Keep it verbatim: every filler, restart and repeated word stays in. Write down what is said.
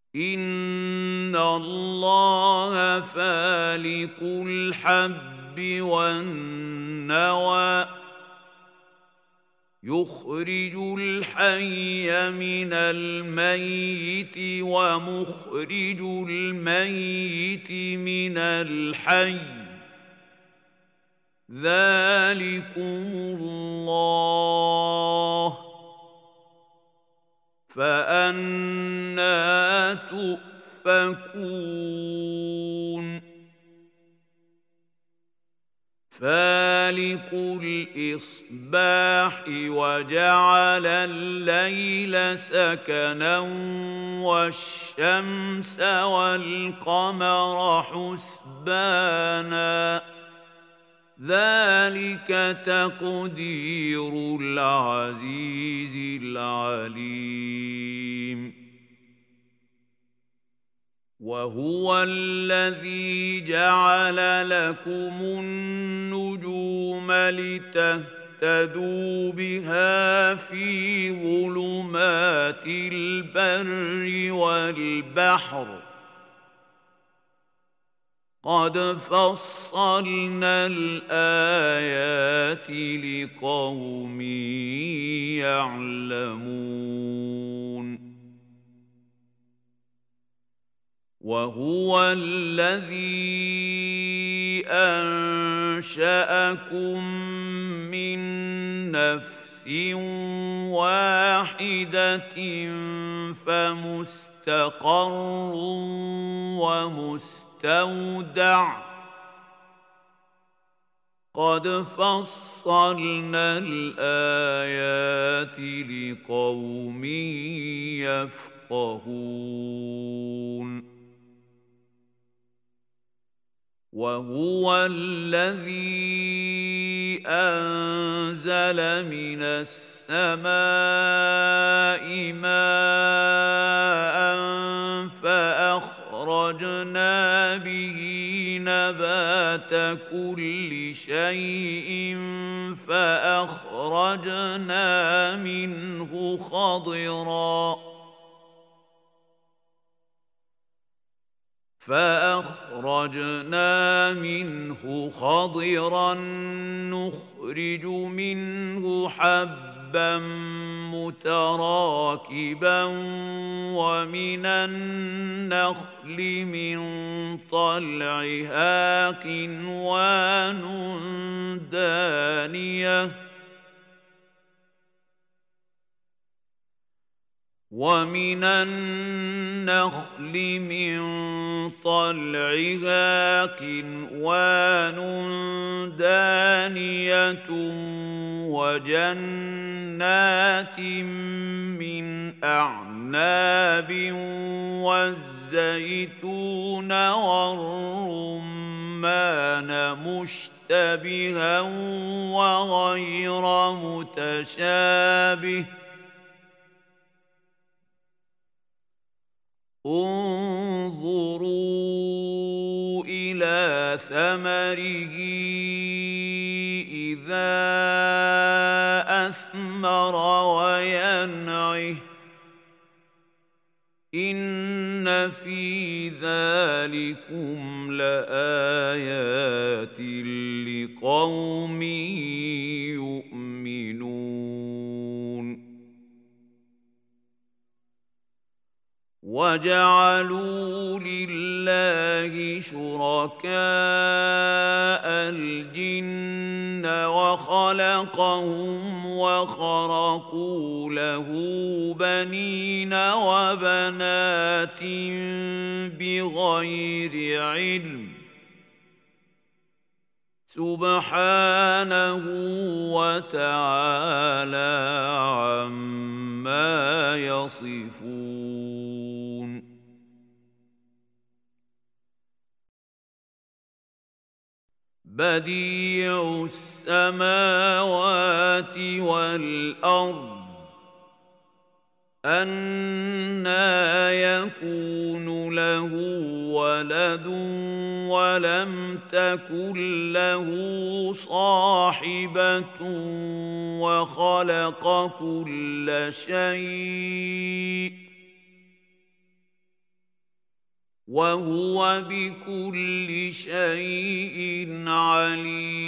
إن الله فالق الحب والنوى يخرج الحي من الميت ومخرج الميت من الحي ذلكم الله فأنى تؤفكون فالق الإصباح وجعل الليل سكنا والشمس والقمر حسبانا ذلك تقدير العزيز العليم وهو الذي جعل لكم النجوم لتهتدوا بها في ظلمات البر والبحر قد فصلنا الآيات لقوم يعلمون وهو الذي أنشأكم من نفس واحدة فمستقر ومستودع قد فصلنا الآيات لقوم يفقهون وهو الذي أنزل من السماء ماء فأخرجنا به نبات كل شيء فأخرجنا منه خضراً فأخرجنا منه خضرا نخرج منه حبا متراكبا ومن النخل من طلعها قنوان دانية ومن النخل من طلعها قنوان دانية وجنات من أعناب والزيتون والرمان مشتبها وغير متشابه انظروا إلى ثمره إذا أثمر وينعه إن في ذلكم لآيات لقوم يؤمنون وجعلوا لله شركاء الجن وخلقهم وخرقوا له بنين وبنات بغير علم سبحانه وتعالى عما يصفون بديع السماوات والأرض أنى يكون له ولد ولم تكن له صاحبة وخلق كل شيء وهو بكل شيء عليم.